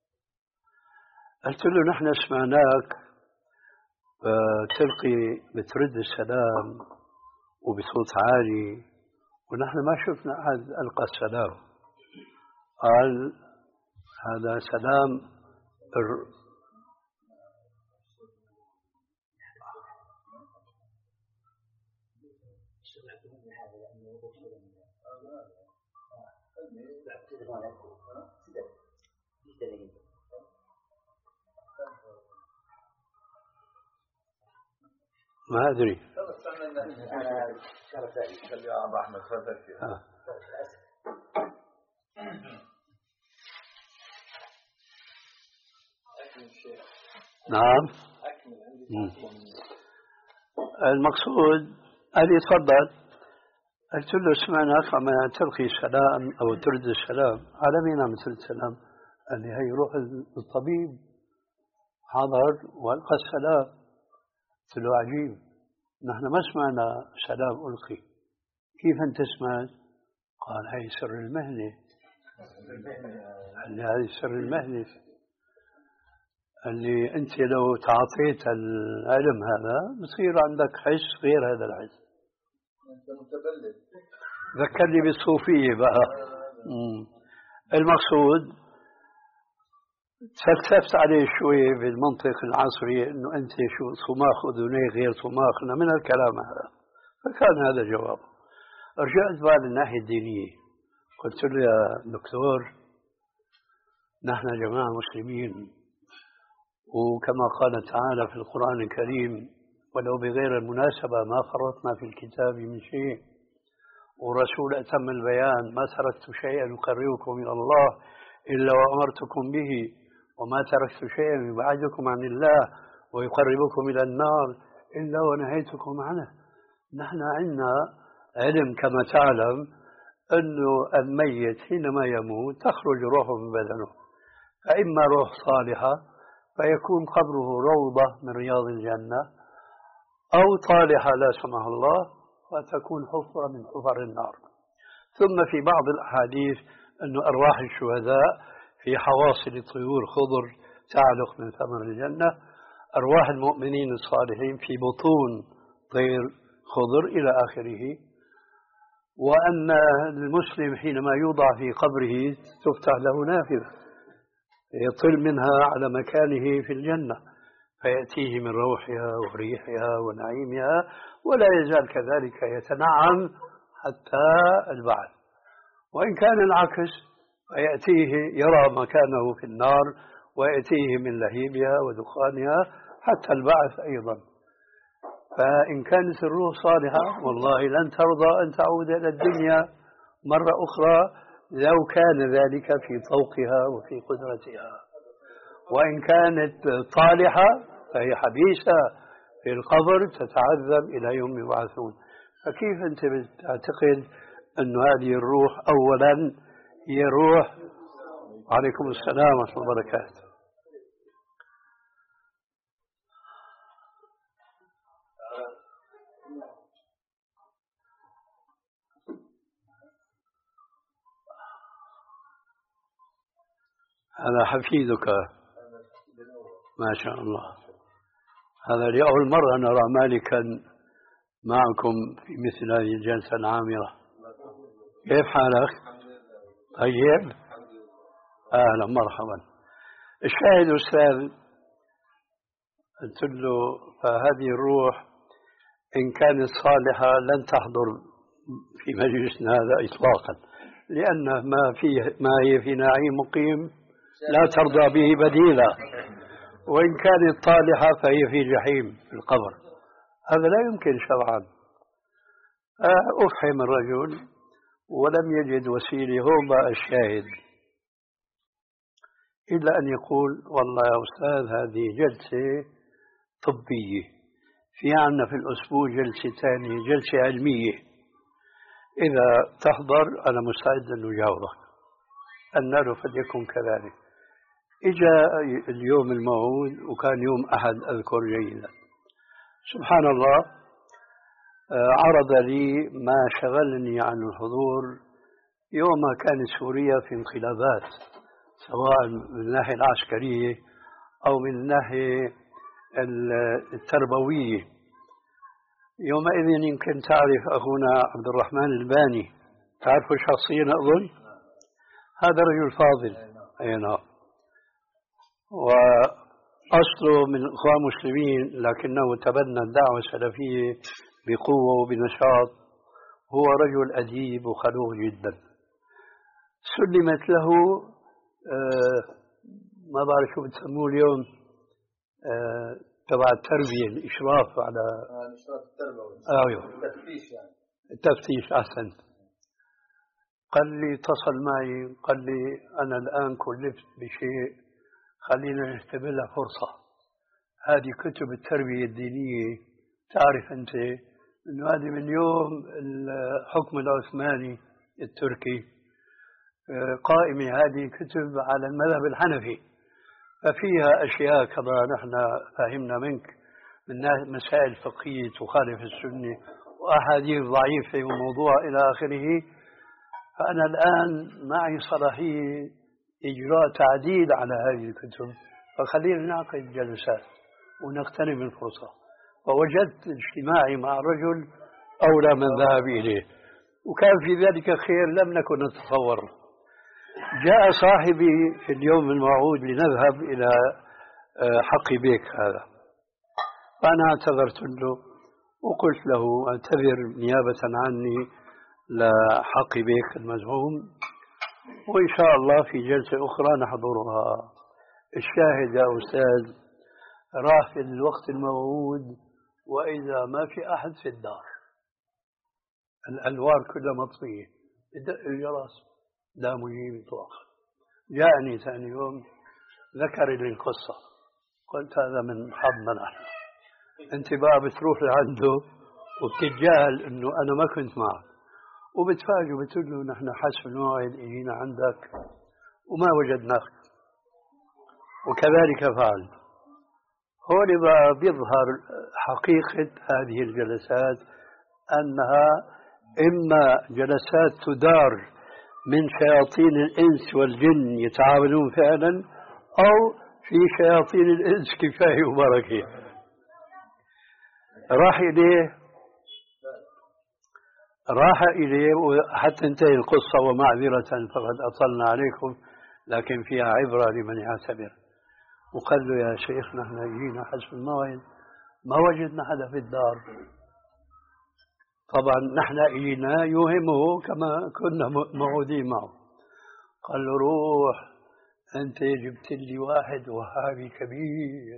قلت له نحن سمعناك تلقي بترد السلام وبصوت عالي، ونحن ما شفنا أحد ألقى السلام. قال هذا سلام الر... ما أدري. نعم. المقصود قال لي تفضل. قلت له سمعناك عم تلقي السلام أو ترد السلام، على مين عم ترد السلام؟ قال لي هي روح الطبيب حضر وألقى السلام. قلت له عجيب، نحن ما سمعنا سلام ألقي، كيف أنت سمعت؟ قال هي سر المهنة. قال لي هذه سر المهنة، اللي أنت لو تعطيت العلم هذا بصير عندك حس غير هذا الحس. أنت متبلد. ذكرني بالصوفية بقى. المقصود تفلسفت عليه شوي بالمنطق العصري انه انت شو صماخ اذنيه غير صماخنا من الكلام هذا، فكان هذا جوابه. رجعت بقى للناحيه الدينيه، قلت له يا دكتور نحن جماعه مسلمين، وكما قال تعالى في القران الكريم ولو بغير المناسبه ما فرطنا في الكتاب من شيء، ورسول أتم البيان: ما تركت شيئا يقربكم إلى الله إلا وأمرتكم به، وما تركت شيئا يبعدكم عن الله ويقربكم إلى النار إلا ونهيتكم عنه. نحن عندنا علم كما تعلم أنه الميت حينما يموت تخرج روحه من بدنه، فإما روح صالحة فيكون قبره روضة من رياض الجنة، أو طالحة لا سمح الله فتكون حفرة من حفر النار. ثم في بعض الأحاديث أن أرواح الشهداء في حواصل طيور خضر تعلق من ثمر الجنة، أرواح المؤمنين الصالحين في بطون طير خضر إلى آخره. وأن المسلم حينما يوضع في قبره تفتح له نافذة يطل منها على مكانه في الجنة فيأتيه من روحها وريحها ونعيمها، ولا يزال كذلك يتنعم حتى البعث. وإن كان العكس فيأتيه يرى مكانه في النار ويأتيه من لهيبها ودخانها حتى البعث أيضا. فإن كانت الروح صالحة والله لن ترضى أن تعود إلى الدنيا مرة أخرى لو كان ذلك في طوقها وفي قدرتها. وإن كانت طالحة فهي حبيسة في القبر تتعذب إلى يوم يبعثون. فكيف أنت تعتقد أن هذه الروح أولا هي روح؟ وعليكم السلام ورحمة الله وبركاته. هذا حفيدك ما شاء الله. هذا لأول مرة نرى مالكا معكم في مثل هذه الجلسة العامرة. كيف حالك؟ طيب، أهلا مرحبا. الشاهد أستاذ قلت له فهذه الروح إن كانت صالحة لن تحضر في مجلسنا هذا إطلاقا، لأن ما فيه ما هي في نعيم مقيم لا ترضى به بديلا، وإن كانت طالحة فهي في جحيم في القبر. هذا لا يمكن شرعا. أفحم الرجل ولم يجد وسيلة. هو بقى الشاهد إلا أن يقول والله يا أستاذ هذه جلسة طبية، في عنا في الأسبوع جلسة ثانية جلسة علمية، إذا تحضر أنا مستعد أن أجاوبك. النار فليكن كذلك. إجا اليوم الموعود وكان يوم أحد أذكر جيدا. سبحان الله، عرض لي ما شغلني عن الحضور يوم كانت سوريا في انقلابات، سواء من الناحية العسكرية أو من الناحية التربوية. يومئذ يمكن تعرف أخونا عبد الرحمن الباني، تعرفه شخصيا أظن؟ هذا رجل فاضل. أي نعم. وأصله من إخوان مسلمين لكنه تبنى الدعوة السلفية بقوة وبنشاط. هو رجل أديب وخلوق جدا. سلمت له آه ما بعرف شو بتسموه اليوم، آه تبع التربية، الإشراف على الإشراف التربوي. أيوه التفتيش يعني. التفتيش. أحسن. قال لي اتصل معي قال لي أنا الآن كلفت بشيء خلينا نختبرها فرصة. هذه كتب التربية الدينية، تعرف أنت أنه هذه من يوم الحكم العثماني التركي قائمة هذه كتب على المذهب الحنفي، ففيها أشياء كما نحن فهمنا منك من مسائل فقهية تخالف السنة وأحاديث ضعيفة وموضوع إلى آخره. فأنا الآن معي صلاحية إجراء تعديل على هذه الكتب، فخلينا نعقد جلسات ونغتنم الفرصة. فوجدت اجتماعي مع رجل أولى من ذهب إليه، وكان في ذلك خير لم نكن نتصور. جاء صاحبي في اليوم الموعود لنذهب إلى حق بيك هذا، فأنا اعتذرت له وقلت له اعتذر نيابة عني لحق بيك المزعوم، وإن شاء الله في جلسة أخرى نحضرها. الشاهد يا أستاذ راح في الوقت الموعود وإذا ما في أحد في الدار. الأنوار كلها مطفية، بدق الجرس لا مجيب إطلاقا. جاءني ثاني يوم ذكر لي القصة، قلت هذا من حظنا نحن، أنت بقى بتروح لعنده وبتتجاهل إنه أنا ما كنت معك، وبتفاجئ بتقول له نحن حسب الموعد إجينا عندك وما وجدناك، وكذلك فعل. هون بقى بيظهر حقيقة هذه الجلسات، أنها إما جلسات تدار من شياطين الإنس والجن يتعاملون فعلا، أو في شياطين الإنس كفاية وبركة. راح إليه راح إليه وحتى تنتهي القصة، ومعذرة فقد أطلنا عليكم لكن فيها عبرة لمن يعتبر. وقال له يا شيخ نحن جينا حسب الموعد ما وجدنا حدا في الدار. طبعا نحن إجينا يوهمه كما كنا موعودين معه. قال له روح أنت جبت لي واحد وهابي كبير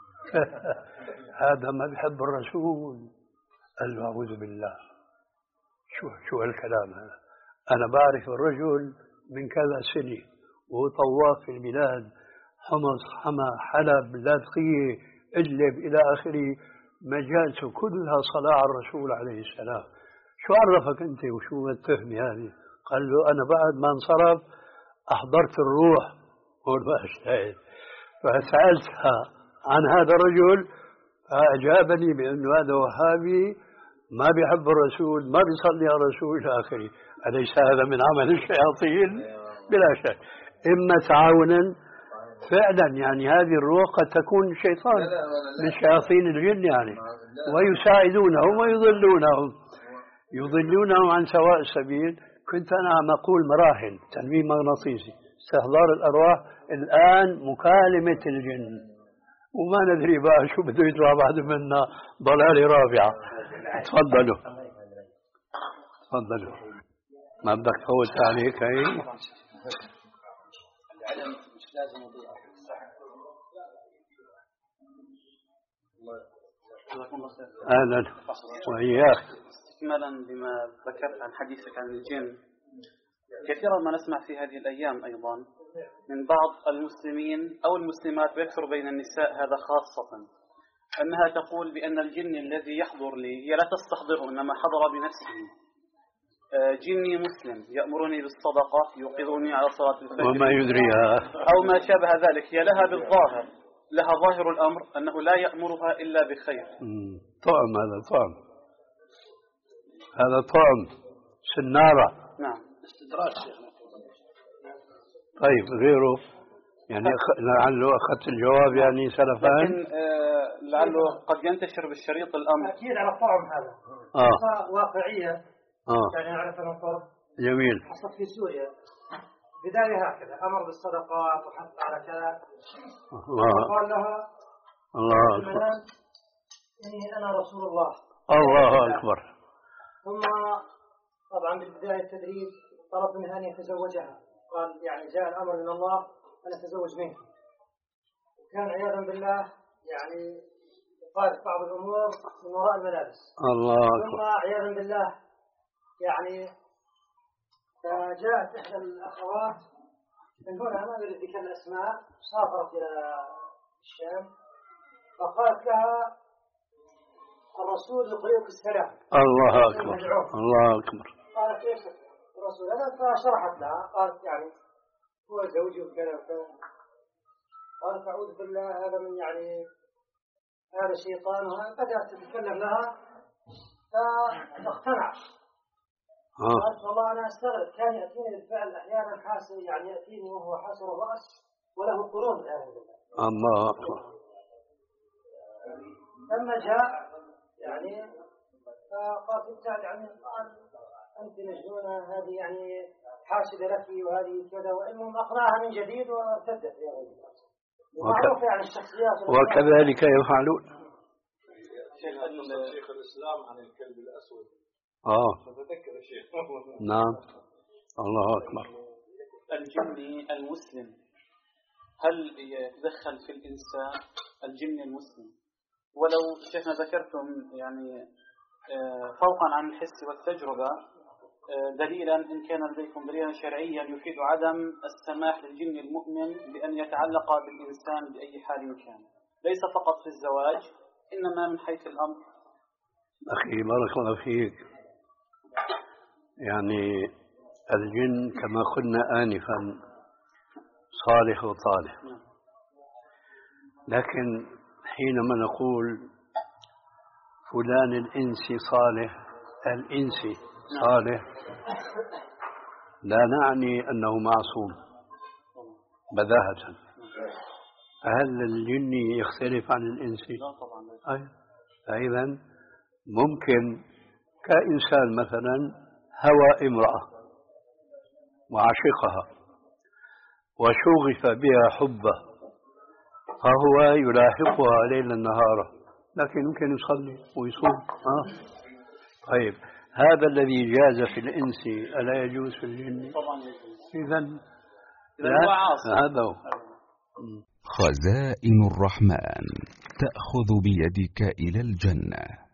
هذا ما بيحب الرسول. قال له أعوذ بالله، شو شو هالكلام هذا؟ أنا بعرف الرجل من كذا سنة وهو طواف في البلاد، حمص، حما، حلب، لاذقية، إدلب إلى آخره، مجالسه كلها صلاة على الرسول عليه السلام. شو عرفك أنت وشو التهمة هذه؟ قال له أنا بعد ما انصرف أحضرت الروح هون ما أشتهد، فسألتها عن هذا الرجل فأجابني بأنه هذا وهابي ما بيحب الرسول، ما بيصلي على الرسول إلى آخره. أليس هذا من عمل الشياطين؟ بلا شك. إما تعاونا فعلا، يعني هذه الروح قد تكون شيطان من شياطين الجن يعني، ويساعدونهم ويضلونهم يضلونهم عن سواء السبيل. كنت أنا عم أقول مراحل تنويم مغناطيسي، استحضار الأرواح، الآن مكالمة الجن، وما ندري بقى شو بده يطلع بعد منا ضلالة رابعة. تفضلوا تفضلوا، ما بدك تفوت عليك هي؟ العلم مش لازم يضيع. أهلا وإياك. استكمالا بما ذكرت عن حديثك عن الجن، كثيرا ما نسمع في هذه الأيام أيضا من بعض المسلمين أو المسلمات، ويكثر بين النساء هذا خاصة، أنها تقول بأن الجن الذي يحضر لي هي لا تستحضره إنما حضر بنفسه. جني مسلم يأمرني بالصدقة، يوقظني على صلاة الفجر، وما يدريها أو ما شابه ذلك. هي لها بالظاهر، لها ظاهر الأمر أنه لا يأمرها إلا بخير. طعم، هذا طعم، هذا طعم سنارة. نعم. استدراج شيخنا. طيب غيره يعني لعله أخذت الجواب يعني سلفان، لكن آه لعله قد ينتشر بالشريط الأمر. أكيد على الطعم هذا. آه. واقعية. آه. يعني نعرف أن الطرد جميل. حصلت في سوريا بداية هكذا، أمر بالصدقات وحث على كذا. الله. قال لها الله أكبر. إني أنا رسول الله. الله أكبر. ثم طبعا بالبداية التدريب طلب منها أن يتزوجها، قال يعني جاء الأمر من الله أن أتزوج منك. وكان عياذا بالله يعني قال بعض الأمور من وراء الملابس. الله أكبر. ثم عياذا بالله يعني فجاءت إحدى الأخوات من هنا، ما أريد ذكر الأسماء، سافرت إلى الشام، فقالت لها الرسول يقرئك السلام. الله أكبر. الله أكبر. قالت ايش الرسول هذا؟ فشرحت لها، قالت يعني هو زوجي وكذا وكذا. قالت أعوذ بالله هذا من يعني هذا شيطان، بدأت تتكلم لها فاقتنعت. قالت والله أنا أستغرب، كان يأتيني بالفعل أحيانا حاسر، يعني يأتيني وهو حاسر الرأس وله قرون العياذ بالله. الله أكبر. لما جاء يعني فقالت يعني قال أنت مجنونة، هذه يعني حاسدة لك وهذه كذا، وإنهم أقنعها من جديد وارتدت يعني. ومعروف يعني الشخصيات وكذلك يفعلون. شيخ الإسلام عن الكلب الأسود. آه. فتذكر الشيخ. نعم. الله أكبر. الجن المسلم هل يتدخل في الإنسان الجن المسلم؟ ولو شيخنا ذكرتم يعني فوقا عن الحس والتجربة دليلا إن كان لديكم دليلا شرعيا يفيد عدم السماح للجن المؤمن بأن يتعلق بالإنسان بأي حال كان، ليس فقط في الزواج إنما من حيث الأمر. أخي بارك الله فيك، يعني الجن كما قلنا آنفا صالح وطالح، لكن حينما نقول فلان الإنسي صالح الإنسي صالح لا نعني أنه معصوم بداهة. هل الجن يختلف عن الإنسي؟ لا طبعا. أي فإذا ممكن كإنسان مثلا هوى امرأة وعشقها وشغف بها حبه فهو يلاحقها ليلا نهارا، لكن يمكن يصلي ويصوم. آه. طيب هذا الذي جاز في الإنس ألا يجوز في الجن؟ طبعا. إذا هذا هو. خزائن الرحمن تأخذ بيدك إلى الجنة.